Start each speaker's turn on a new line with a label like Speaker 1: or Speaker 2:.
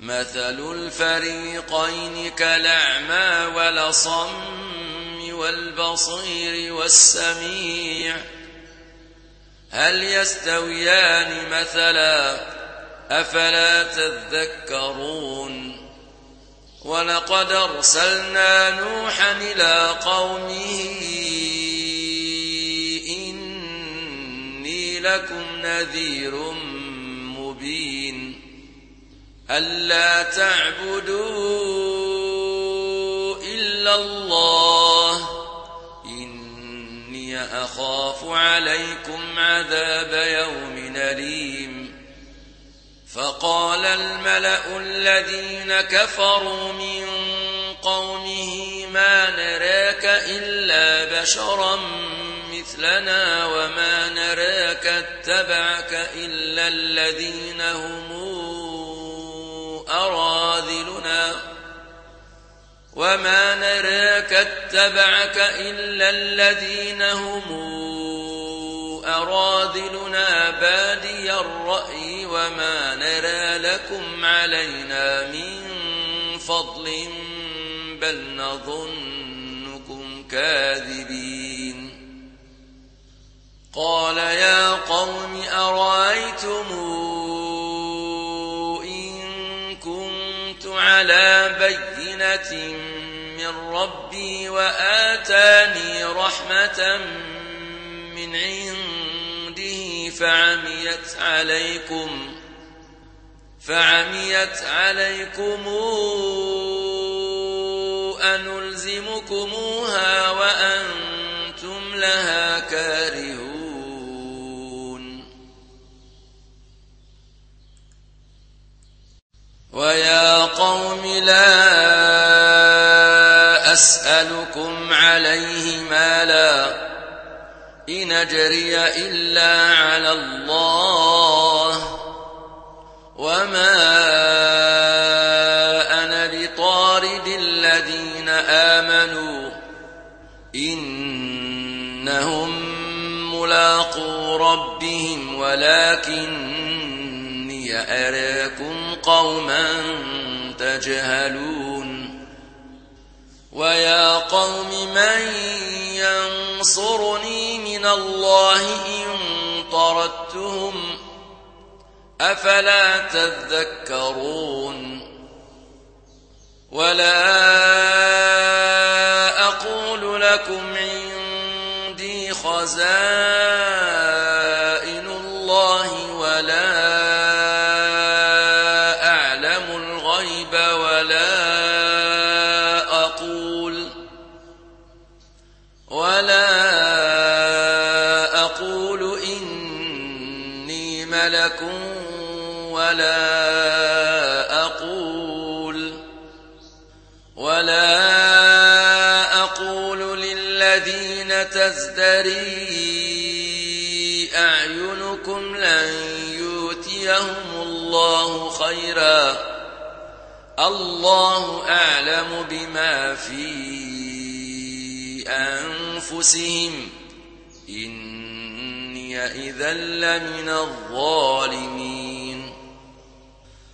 Speaker 1: مثل الفريقين كالأعمى والأصم والبصير والسميع هل يستويان مثلا أفلا تذكرون ولقد أرسلنا نوحا إلى قومه إني لكم نذير مبين ألا تعبدوا إلا الله إني أخاف عليكم عذاب يوم أليم فقال الملأ الذين كفروا من قومه ما نراك إلا بشرا مثلنا وما نراك اتبعك إلا الذين هم أراذلنا وما نراك اتبعك إلا الذين هم أراذلنا بادي الرأي وما نرى لكم علينا من فضل بل نظنكم كاذبين قال يا قوم أرأيتم إن كنت على بينة من ربي وآتاني رحمة من عنده فعميت عليكم أنلزمكموها وأنتم لها كارهون ويا قوم لا أسألكم عليه مالا إن أجري إلا على الله وما أنا بطارد الذين آمنوا إنهم ملاقو ربهم ولكني أراكم قوما تجهلون ويا قوم من ينصرني من الله إن طردتهم أفلا تذكرون ولا أقول لكم عندي خزائن الله ولا أعلم الغيب ولا أقول إني ملك ولا أقول للذين تزدري أعينكم لن يؤتيهم الله خيرا الله أعلم بما في أنفسهم إني إذا لمن الظالمين